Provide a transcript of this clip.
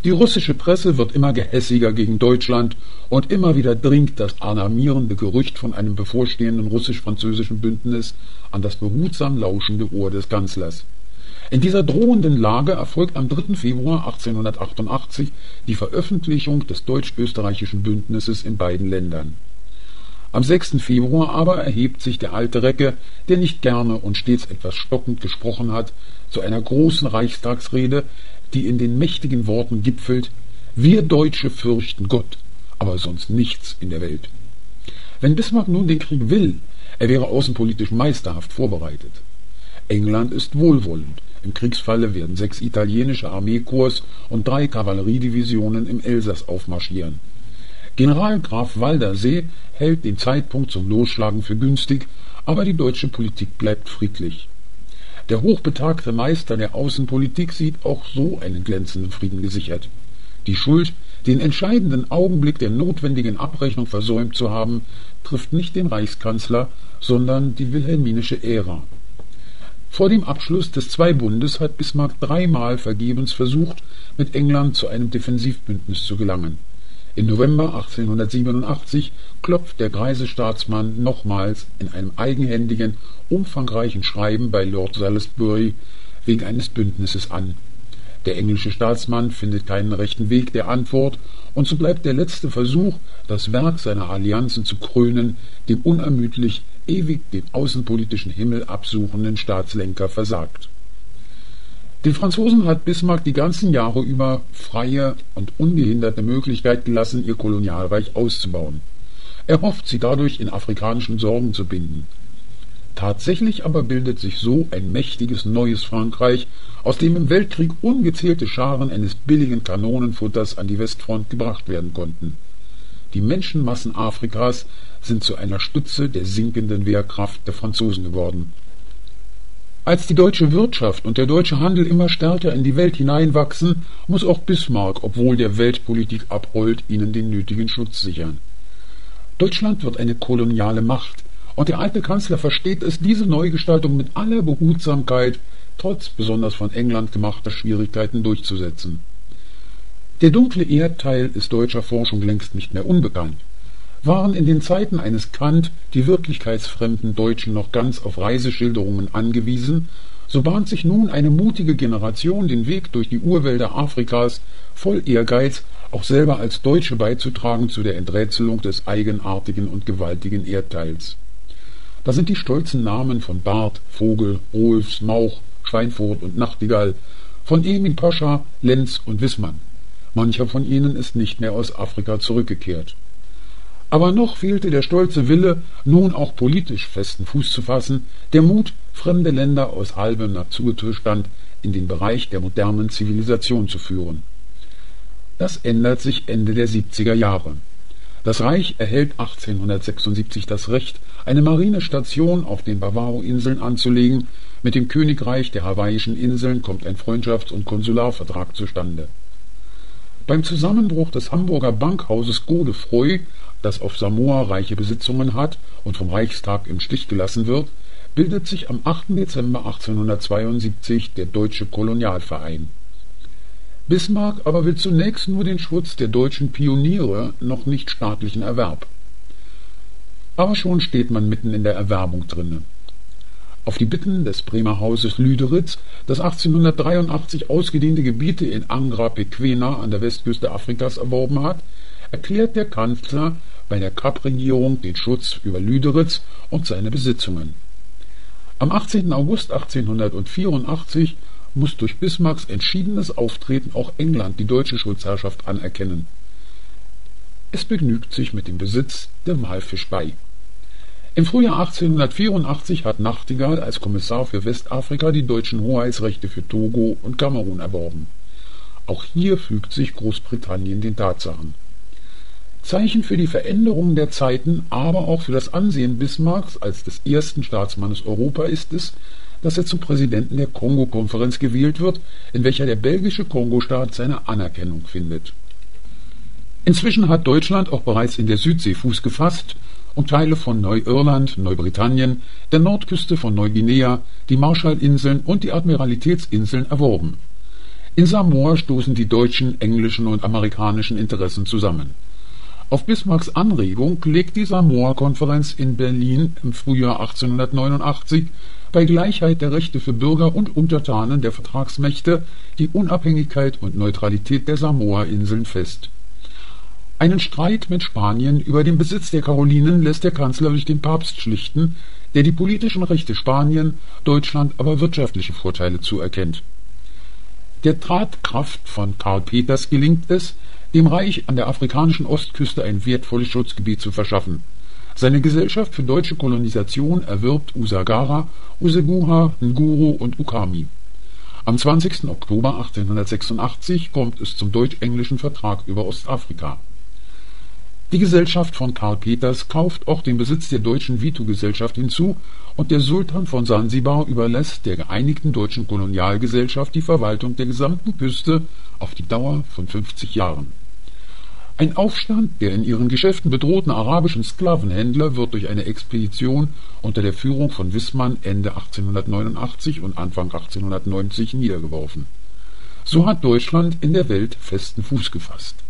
Die russische Presse wird immer gehässiger gegen Deutschland und immer wieder dringt das alarmierende Gerücht von einem bevorstehenden russisch-französischen Bündnis an das behutsam lauschende Ohr des Kanzlers. In dieser drohenden Lage erfolgt am 3. Februar 1888 die Veröffentlichung des deutsch-österreichischen Bündnisses in beiden Ländern. Am 6. Februar aber erhebt sich der alte Recke, der nicht gerne und stets etwas stockend gesprochen hat, zu einer großen Reichstagsrede, die in den mächtigen Worten gipfelt: Wir Deutsche fürchten Gott, aber sonst nichts in der Welt. Wenn Bismarck nun den Krieg will, er wäre außenpolitisch meisterhaft vorbereitet. England ist wohlwollend. Im Kriegsfalle werden 6 italienische Armeekorps und 3 Kavalleriedivisionen im Elsass aufmarschieren. General Graf Waldersee hält den Zeitpunkt zum Losschlagen für günstig, aber die deutsche Politik bleibt friedlich. Der hochbetagte Meister der Außenpolitik sieht auch so einen glänzenden Frieden gesichert. Die Schuld, den entscheidenden Augenblick der notwendigen Abrechnung versäumt zu haben, trifft nicht den Reichskanzler, sondern die wilhelminische Ära. Vor dem Abschluss des Zweibundes hat Bismarck 3-mal vergebens versucht, mit England zu einem Defensivbündnis zu gelangen. Im November 1887 klopft der greise Staatsmann nochmals in einem eigenhändigen, umfangreichen Schreiben bei Lord Salisbury wegen eines Bündnisses an. Der englische Staatsmann findet keinen rechten Weg der Antwort, und so bleibt der letzte Versuch, das Werk seiner Allianzen zu krönen, dem unermüdlich ewig den außenpolitischen Himmel absuchenden Staatslenker versagt. Den Franzosen hat Bismarck die ganzen Jahre über freie und ungehinderte Möglichkeit gelassen, ihr Kolonialreich auszubauen. Er hofft, sie dadurch in afrikanischen Sorgen zu binden. Tatsächlich aber bildet sich so ein mächtiges neues Frankreich, aus dem im Weltkrieg ungezählte Scharen eines billigen Kanonenfutters an die Westfront gebracht werden konnten. Die Menschenmassen Afrikas sind zu einer Stütze der sinkenden Wehrkraft der Franzosen geworden. Als die deutsche Wirtschaft und der deutsche Handel immer stärker in die Welt hineinwachsen, muss auch Bismarck, obwohl der Weltpolitik abheult, ihnen den nötigen Schutz sichern. Deutschland wird eine koloniale Macht, und der alte Kanzler versteht es, diese Neugestaltung mit aller Behutsamkeit, trotz besonders von England gemachter Schwierigkeiten, durchzusetzen. Der dunkle Erdteil ist deutscher Forschung längst nicht mehr unbekannt. Waren in den Zeiten eines Kant die wirklichkeitsfremden Deutschen noch ganz auf Reiseschilderungen angewiesen, so bahnt sich nun eine mutige Generation den Weg durch die Urwälder Afrikas, voll Ehrgeiz, auch selber als Deutsche beizutragen zu der Enträtselung des eigenartigen und gewaltigen Erdteils. Da sind die stolzen Namen von Barth, Vogel, Rohlfs, Mauch, Schweinfurth und Nachtigall, von Emin Pascha, Lenz und Wissmann. Mancher von ihnen ist nicht mehr aus Afrika zurückgekehrt. Aber noch fehlte der stolze Wille, nun auch politisch festen Fuß zu fassen, der Mut, fremde Länder aus halbem Naturzustand in den Bereich der modernen Zivilisation zu führen. Das ändert sich Ende der 70er Jahre. Das Reich erhält 1876 das Recht, eine Marinestation auf den Bavaro-Inseln anzulegen. Mit dem Königreich der Hawaiischen Inseln kommt ein Freundschafts- und Konsularvertrag zustande. Beim Zusammenbruch des Hamburger Bankhauses Godefroy, das auf Samoa reiche Besitzungen hat und vom Reichstag im Stich gelassen wird, bildet sich am 8. Dezember 1872 der Deutsche Kolonialverein. Bismarck aber will zunächst nur den Schutz der deutschen Pioniere, noch nicht staatlichen Erwerb. Aber schon steht man mitten in der Erwerbung drinne. Auf die Bitten des Bremer Hauses Lüderitz, das 1883 ausgedehnte Gebiete in Angra Pequena an der Westküste Afrikas erworben hat, erklärt der Kanzler bei der Kapp-Regierung den Schutz über Lüderitz und seine Besitzungen. Am 18. August 1884 muss durch Bismarcks entschiedenes Auftreten auch England die deutsche Schutzherrschaft anerkennen. Es begnügt sich mit dem Besitz der Walfischei. Im Frühjahr 1884 hat Nachtigall als Kommissar für Westafrika die deutschen Hoheitsrechte für Togo und Kamerun erworben. Auch hier fügt sich Großbritannien den Tatsachen. Zeichen für die Veränderung der Zeiten, aber auch für das Ansehen Bismarcks als des ersten Staatsmannes Europa ist es, dass er zum Präsidenten der Kongo-Konferenz gewählt wird, in welcher der belgische Kongostaat seine Anerkennung findet. Inzwischen hat Deutschland auch bereits in der Südsee Fuß gefasst und Teile von Neuirland, Neubritannien, der Nordküste von Neuguinea, die Marshallinseln und die Admiralitätsinseln erworben. In Samoa stoßen die deutschen, englischen und amerikanischen Interessen zusammen. Auf Bismarcks Anregung legt die Samoa-Konferenz in Berlin im Frühjahr 1889 bei Gleichheit der Rechte für Bürger und Untertanen der Vertragsmächte die Unabhängigkeit und Neutralität der Samoa-Inseln fest. Einen Streit mit Spanien über den Besitz der Karolinen lässt der Kanzler durch den Papst schlichten, der die politischen Rechte Spanien, Deutschland aber wirtschaftliche Vorteile zuerkennt. Der Tatkraft von Karl Peters gelingt es, dem Reich an der afrikanischen Ostküste ein wertvolles Schutzgebiet zu verschaffen. Seine Gesellschaft für deutsche Kolonisation erwirbt Usagara, Useguha, Nguru und Ukami. Am 20. Oktober 1886 kommt es zum deutsch-englischen Vertrag über Ostafrika. Die Gesellschaft von Karl Peters kauft auch den Besitz der deutschen Vitu-Gesellschaft hinzu und der Sultan von Sansibar überlässt der geeinigten deutschen Kolonialgesellschaft die Verwaltung der gesamten Küste auf die Dauer von 50 Jahren. Ein Aufstand der in ihren Geschäften bedrohten arabischen Sklavenhändler wird durch eine Expedition unter der Führung von Wissmann Ende 1889 und Anfang 1890 niedergeworfen. So hat Deutschland in der Welt festen Fuß gefasst.